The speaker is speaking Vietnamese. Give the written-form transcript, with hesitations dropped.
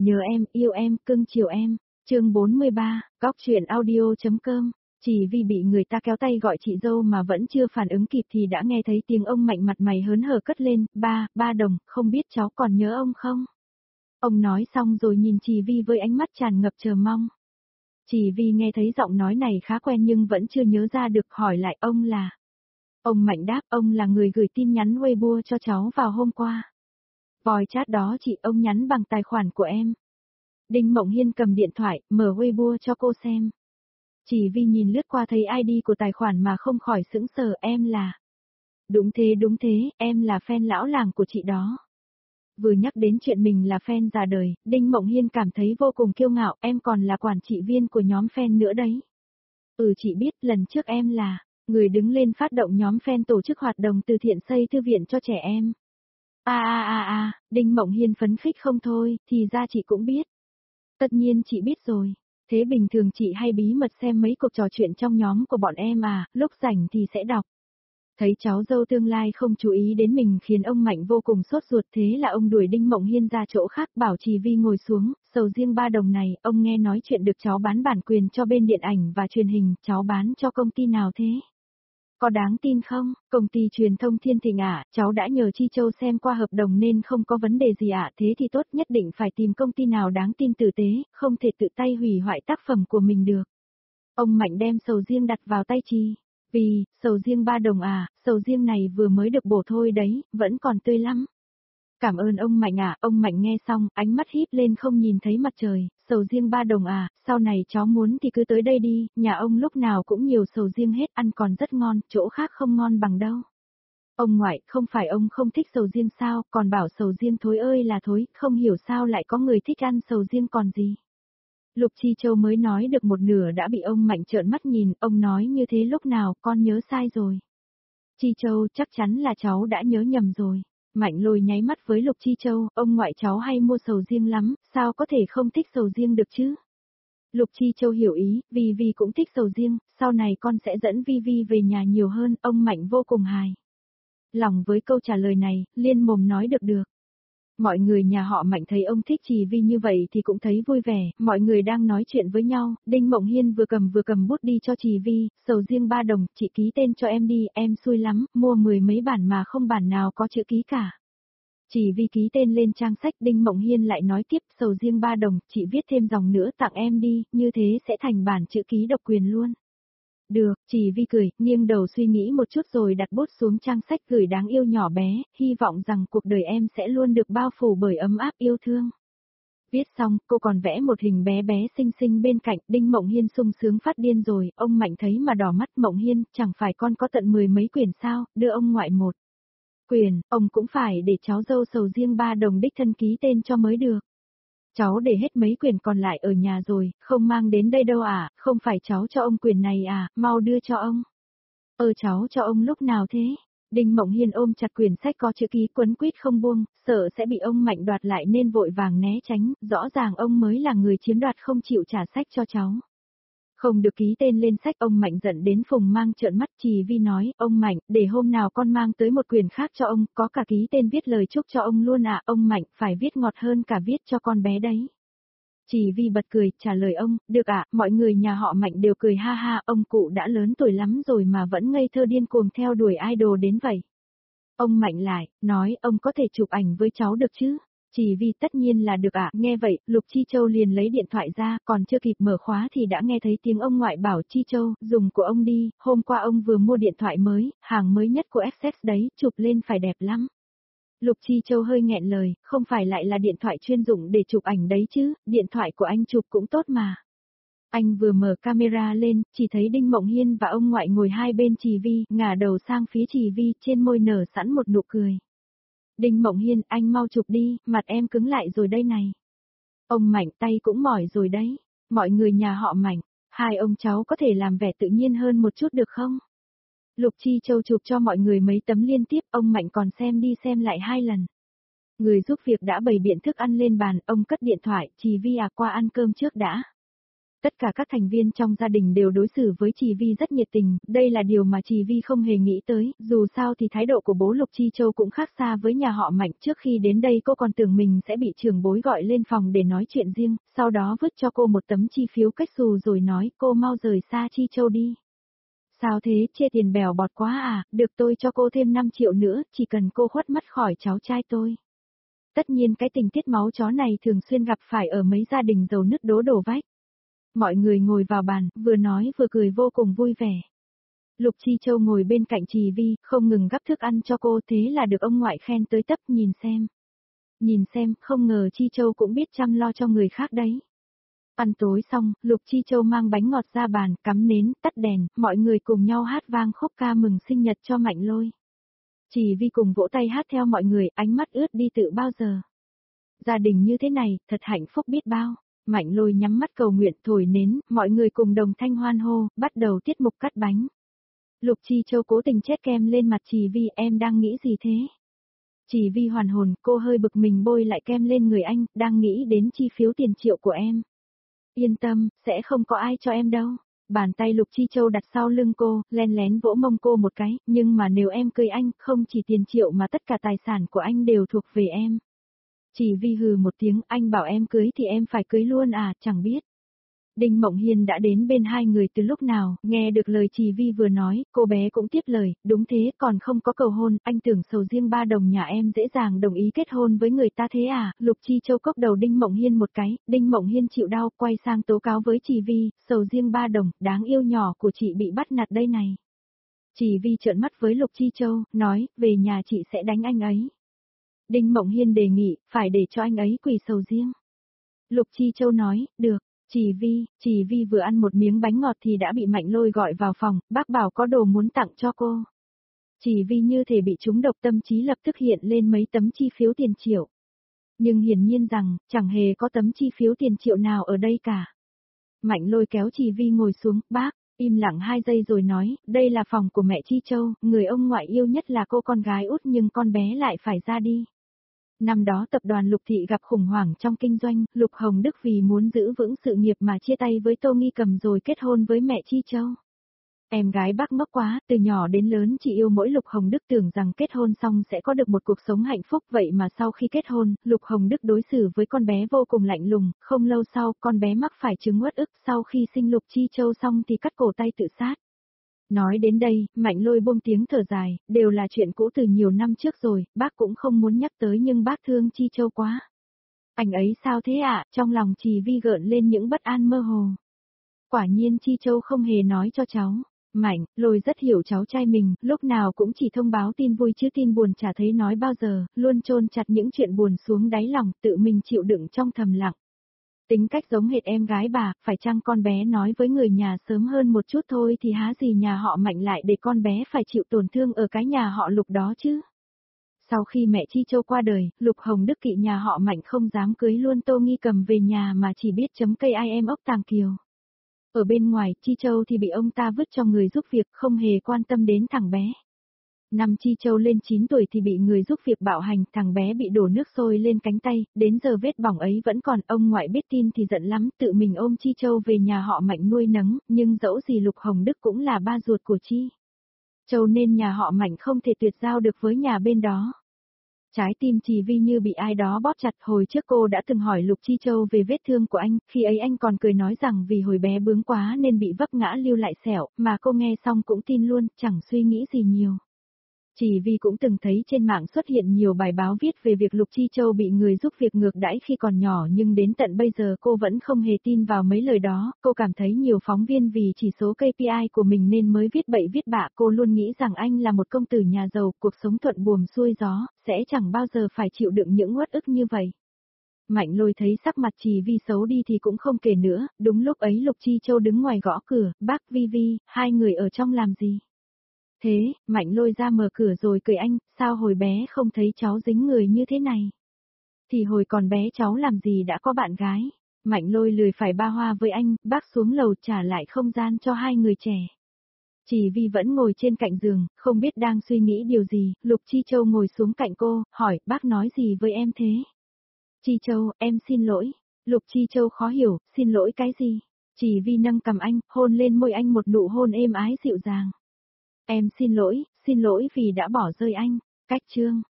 Nhớ em, yêu em, cưng chiều em. Chương 43, Cóc truyện audio.com. Chỉ vì bị người ta kéo tay gọi chị dâu mà vẫn chưa phản ứng kịp thì đã nghe thấy tiếng ông Mạnh mặt mày hớn hở cất lên, ba Đồng, không biết cháu còn nhớ ông không? Ông nói xong rồi nhìn chị Vi với ánh mắt tràn ngập chờ mong. Chị Vi nghe thấy giọng nói này khá quen nhưng vẫn chưa nhớ ra được, hỏi lại ông là. Ông Mạnh đáp, ông là người gửi tin nhắn Weibo cho cháu vào hôm qua. Voice chat đó chị, ông nhắn bằng tài khoản của em. Đinh Mộng Hiên cầm điện thoại, mở Weibo cho cô xem. Chỉ vì nhìn lướt qua thấy ID của tài khoản mà không khỏi sững sờ, em là. Đúng thế, em là fan lão làng của chị đó. Vừa nhắc đến chuyện mình là fan già đời, Đinh Mộng Hiên cảm thấy vô cùng kiêu ngạo, em còn là quản trị viên của nhóm fan nữa đấy. Chị biết, lần trước em là người đứng lên phát động nhóm fan tổ chức hoạt động từ thiện xây thư viện cho trẻ em. Đinh Mộng Hiên phấn khích không thôi, thì ra chị cũng biết. Tất nhiên chị biết rồi. Thế bình thường chị hay bí mật xem mấy cuộc trò chuyện trong nhóm của bọn em à, lúc rảnh thì sẽ đọc. Thấy cháu dâu tương lai không chú ý đến mình khiến ông Mạnh vô cùng sốt ruột, thế là ông đuổi Đinh Mộng Hiên ra chỗ khác, bảo Trì Vi ngồi xuống, sầu riêng 3 đồng này, ông nghe nói chuyện được cháu bán bản quyền cho bên điện ảnh và truyền hình, cháu bán cho công ty nào thế? Có đáng tin không? Công ty truyền thông Thiên Thịnh ạ, cháu đã nhờ Chi Châu xem qua hợp đồng nên không có vấn đề gì ạ, thế thì tốt, nhất định phải tìm công ty nào đáng tin tử tế, không thể tự tay hủy hoại tác phẩm của mình được. Ông Mạnh đem sầu riêng đặt vào tay Chi. Vì, sầu riêng 3 đồng à, sầu riêng này vừa mới được bổ thôi đấy, vẫn còn tươi lắm. Cảm ơn ông Mạnh ạ, ông Mạnh nghe xong, ánh mắt híp lên không nhìn thấy mặt trời, sầu riêng 3 đồng à, sau này cháu muốn thì cứ tới đây đi, nhà ông lúc nào cũng nhiều sầu riêng hết, ăn còn rất ngon, chỗ khác không ngon bằng đâu. Ông ngoại, không phải ông không thích sầu riêng sao, còn bảo sầu riêng thối ơi là thối, không hiểu sao lại có người thích ăn sầu riêng còn gì. Lục Chi Châu mới nói được một nửa đã bị ông Mạnh trợn mắt nhìn, ông nói như thế lúc nào, con nhớ sai rồi. Chi Châu, chắc chắn là cháu đã nhớ nhầm rồi. Mạnh Lôi nháy mắt với Lục Chi Châu, ông ngoại cháu hay mua sầu riêng lắm, sao có thể không thích sầu riêng được chứ? Lục Chi Châu hiểu ý, Vi cũng thích sầu riêng, sau này con sẽ dẫn Vi về nhà nhiều hơn, ông Mạnh vô cùng hài lòng với câu trả lời này, liên mồm nói được. Mọi người nhà họ Mạnh thấy ông thích Trì Vi như vậy thì cũng thấy vui vẻ, mọi người đang nói chuyện với nhau, Đinh Mộng Hiên vừa cầm bút đi cho Trì Vi, sầu riêng 3 đồng, chị ký tên cho em đi, em xui lắm, mua 10 mấy bản mà không bản nào có chữ ký cả. Trì Vi ký tên lên trang sách, Đinh Mộng Hiên lại nói tiếp, sầu riêng 3 đồng, chị viết thêm dòng nữa tặng em đi, như thế sẽ thành bản chữ ký độc quyền luôn. Được, Trì Vi cười, nghiêng đầu suy nghĩ một chút rồi đặt bút xuống trang sách gửi đáng yêu nhỏ bé, hy vọng rằng cuộc đời em sẽ luôn được bao phủ bởi ấm áp yêu thương. Viết xong, cô còn vẽ một hình bé bé xinh xinh bên cạnh, Đinh Mộng Hiên sung sướng phát điên rồi, ông Mạnh thấy mà đỏ mắt. Mộng Hiên, chẳng phải con có tận 10 mấy quyển sao, đưa ông ngoại một quyển, ông cũng phải để cháu dâu sầu riêng 3 đồng đích thân ký tên cho mới được. Cháu để hết mấy quyển còn lại ở nhà rồi, không mang đến đây đâu à, không phải cháu cho ông quyển này à, mau đưa cho ông. Cháu cho ông lúc nào thế? Đinh Mộng Hiên ôm chặt quyển sách có chữ ký quấn quýt không buông, sợ sẽ bị ông Mạnh đoạt lại nên vội vàng né tránh, rõ ràng ông mới là người chiếm đoạt không chịu trả sách cho cháu. Không được ký tên lên sách, ông Mạnh giận đến phùng mang trợn mắt. Trì Vi nói, ông Mạnh, để hôm nào con mang tới một quyển khác cho ông, có cả ký tên viết lời chúc cho ông luôn ạ, ông Mạnh phải viết ngọt hơn cả viết cho con bé đấy. Trì Vi bật cười, trả lời ông, được ạ, mọi người nhà họ Mạnh đều cười ha ha, ông cụ đã lớn tuổi lắm rồi mà vẫn ngây thơ điên cuồng theo đuổi idol đến vậy. Ông Mạnh lại, nói, ông có thể chụp ảnh với cháu được chứ? Trì Vi tất nhiên là được ạ, nghe vậy, Lục Chi Châu liền lấy điện thoại ra, còn chưa kịp mở khóa thì đã nghe thấy tiếng ông ngoại bảo, Chi Châu, dùng của ông đi, hôm qua ông vừa mua điện thoại mới, hàng mới nhất của Access đấy, chụp lên phải đẹp lắm. Lục Chi Châu hơi nghẹn lời, không phải lại là điện thoại chuyên dụng để chụp ảnh đấy chứ, điện thoại của anh chụp cũng tốt mà. Anh vừa mở camera lên, chỉ thấy Đinh Mộng Hiên và ông ngoại ngồi hai bên Trì Vi, ngả đầu sang phía Trì Vi, trên môi nở sẵn một nụ cười. Đinh Mộng Hiên, anh mau chụp đi, mặt em cứng lại rồi đây này. Ông Mạnh tay cũng mỏi rồi đấy. Mọi người nhà họ Mạnh, hai ông cháu có thể làm vẻ tự nhiên hơn một chút được không? Lục Chi Châu chụp cho mọi người mấy tấm liên tiếp, ông Mạnh còn xem đi xem lại 2 lần. Người giúp việc đã bày biện thức ăn lên bàn, ông cất điện thoại, Trì Vi qua ăn cơm trước đã. Tất cả các thành viên trong gia đình đều đối xử với Trì Vi rất nhiệt tình, đây là điều mà Trì Vi không hề nghĩ tới, dù sao thì thái độ của bố Lục Chi Châu cũng khác xa với nhà họ Mạnh. Trước khi đến đây cô còn tưởng mình sẽ bị trưởng bối gọi lên phòng để nói chuyện riêng, sau đó vứt cho cô một tấm chi phiếu cách xù rồi nói cô mau rời xa Chi Châu đi. Sao thế, chê tiền bèo bọt quá à, được tôi cho cô thêm 5 triệu nữa, chỉ cần cô khuất mắt khỏi cháu trai tôi. Tất nhiên cái tình tiết máu chó này thường xuyên gặp phải ở mấy gia đình giàu nứt đổ vách. Mọi người ngồi vào bàn, vừa nói vừa cười vô cùng vui vẻ. Lục Chi Châu ngồi bên cạnh Trì Vi, không ngừng gắp thức ăn cho cô, thế là được ông ngoại khen tới tấp. Nhìn xem. Nhìn xem, không ngờ Chi Châu cũng biết chăm lo cho người khác đấy. Ăn tối xong, Lục Chi Châu mang bánh ngọt ra bàn, cắm nến, tắt đèn, mọi người cùng nhau hát vang khúc ca mừng sinh nhật cho Mạnh Lôi. Trì Vi cùng vỗ tay hát theo mọi người, ánh mắt ướt đi tự bao giờ. Gia đình như thế này, thật hạnh phúc biết bao. Mạnh Lôi nhắm mắt cầu nguyện thổi nến, mọi người cùng đồng thanh hoan hô, bắt đầu tiết mục cắt bánh. Lục Chi Châu cố tình chét kem lên mặt Trì Vi, em đang nghĩ gì thế? Trì Vi hoàn hồn, cô hơi bực mình bôi lại kem lên người anh, đang nghĩ đến chi phiếu tiền triệu của em. Yên tâm, sẽ không có ai cho em đâu. Bàn tay Lục Chi Châu đặt sau lưng cô, len lén vỗ mông cô một cái, nhưng mà nếu em cưới anh, không chỉ tiền triệu mà tất cả tài sản của anh đều thuộc về em. Trì Vi hừ một tiếng, anh bảo em cưới thì em phải cưới luôn à, chẳng biết. Đinh Mộng Hiên đã đến bên hai người từ lúc nào, nghe được lời Trì Vi vừa nói, cô bé cũng tiếp lời, đúng thế, còn không có cầu hôn, anh tưởng sầu riêng ba đồng nhà em dễ dàng đồng ý kết hôn với người ta thế à, Lục Chi Châu cốc đầu Đinh Mộng Hiên một cái, Đinh Mộng Hiên chịu đau, quay sang tố cáo với Trì Vi, sầu riêng ba đồng, đáng yêu nhỏ của chị bị bắt nạt đây này. Trì Vi trợn mắt với Lục Chi Châu, nói, về nhà chị sẽ đánh anh ấy. Đinh Mộng Hiên đề nghị, phải để cho anh ấy quỳ sầu riêng. Lục Chi Châu nói, được. Trì Vi vừa ăn một miếng bánh ngọt thì đã bị Mạnh Lôi gọi vào phòng, bác bảo có đồ muốn tặng cho cô. Trì Vi như thể bị trúng độc, tâm trí lập tức hiện lên mấy tấm chi phiếu tiền triệu. Nhưng hiển nhiên rằng, chẳng hề có tấm chi phiếu tiền triệu nào ở đây cả. Mạnh Lôi kéo Trì Vi ngồi xuống, bác, im lặng 2 giây rồi nói, đây là phòng của mẹ Chi Châu, người ông ngoại yêu nhất là cô con gái út nhưng con bé lại phải ra đi. Năm đó tập đoàn Lục Thị gặp khủng hoảng trong kinh doanh, Lục Hồng Đức vì muốn giữ vững sự nghiệp mà chia tay với Tô Nghi Cầm rồi kết hôn với mẹ Chi Châu. Em gái bác ngốc quá, từ nhỏ đến lớn chỉ yêu mỗi Lục Hồng Đức, tưởng rằng kết hôn xong sẽ có được một cuộc sống hạnh phúc, vậy mà sau khi kết hôn, Lục Hồng Đức đối xử với con bé vô cùng lạnh lùng, không lâu sau con bé mắc phải chứng uất ức, sau khi sinh Lục Chi Châu xong thì cắt cổ tay tự sát. Nói đến đây, Mạnh Lôi buông tiếng thở dài, đều là chuyện cũ từ nhiều năm trước rồi, bác cũng không muốn nhắc tới nhưng bác thương Chi Châu quá. Anh ấy sao thế ạ, trong lòng Trì Vi gợn lên những bất an mơ hồ. Quả nhiên Chi Châu không hề nói cho cháu. Mạnh Lôi rất hiểu cháu trai mình, lúc nào cũng chỉ thông báo tin vui chứ tin buồn chả thấy nói bao giờ, luôn chôn chặt những chuyện buồn xuống đáy lòng, tự mình chịu đựng trong thầm lặng. Tính cách giống hệt em gái bà, phải chăng con bé nói với người nhà sớm hơn một chút thôi thì há gì nhà họ Mạnh lại để con bé phải chịu tổn thương ở cái nhà họ Lục đó chứ. Sau khi mẹ Chi Châu qua đời, Lục Hồng Đức kỵ nhà họ Mạnh không dám cưới luôn Tô Nghi Cầm về nhà mà chỉ biết chấm cây IM ốc Tàng Kiều. Ở bên ngoài, Chi Châu thì bị ông ta vứt cho người giúp việc, không hề quan tâm đến thằng bé. Năm Chi Châu lên 9 tuổi thì bị người giúp việc bạo hành, thằng bé bị đổ nước sôi lên cánh tay, đến giờ vết bỏng ấy vẫn còn, ông ngoại biết tin thì giận lắm, tự mình ôm Chi Châu về nhà họ Mạnh nuôi nấng, nhưng dẫu gì Lục Hồng Đức cũng là ba ruột của Chi Châu nên nhà họ Mạnh không thể tuyệt giao được với nhà bên đó. Trái tim Trì Vi như bị ai đó bóp chặt, hồi trước cô đã từng hỏi Lục Chi Châu về vết thương của anh, khi ấy anh còn cười nói rằng vì hồi bé bướng quá nên bị vấp ngã lưu lại sẹo, mà cô nghe xong cũng tin luôn, chẳng suy nghĩ gì nhiều. Trì Vi cũng từng thấy trên mạng xuất hiện nhiều bài báo viết về việc Lục Chi Châu bị người giúp việc ngược đãi khi còn nhỏ, nhưng đến tận bây giờ cô vẫn không hề tin vào mấy lời đó, cô cảm thấy nhiều phóng viên vì chỉ số KPI của mình nên mới viết bậy viết bạ, cô luôn nghĩ rằng anh là một công tử nhà giàu, cuộc sống thuận buồm xuôi gió, sẽ chẳng bao giờ phải chịu đựng những uất ức như vậy. Mạnh Lôi thấy sắc mặt Trì Vi xấu đi thì cũng không kể nữa, đúng lúc ấy Lục Chi Châu đứng ngoài gõ cửa, bác Vi Vi, hai người ở trong làm gì? Thế, Mạnh Lôi ra mở cửa rồi cười anh, sao hồi bé không thấy cháu dính người như thế này? Thì hồi còn bé cháu làm gì đã có bạn gái? Mạnh Lôi lười phải ba hoa với anh, bác xuống lầu trả lại không gian cho hai người trẻ. Trì Vi vẫn ngồi trên cạnh giường, không biết đang suy nghĩ điều gì, Lục Chi Châu ngồi xuống cạnh cô, hỏi, bác nói gì với em thế? Chi Châu, em xin lỗi. Lục Chi Châu khó hiểu, xin lỗi cái gì? Chỉ vì nâng cầm anh, hôn lên môi anh một nụ hôn êm ái dịu dàng. Em xin lỗi vì đã bỏ rơi anh. Cách chương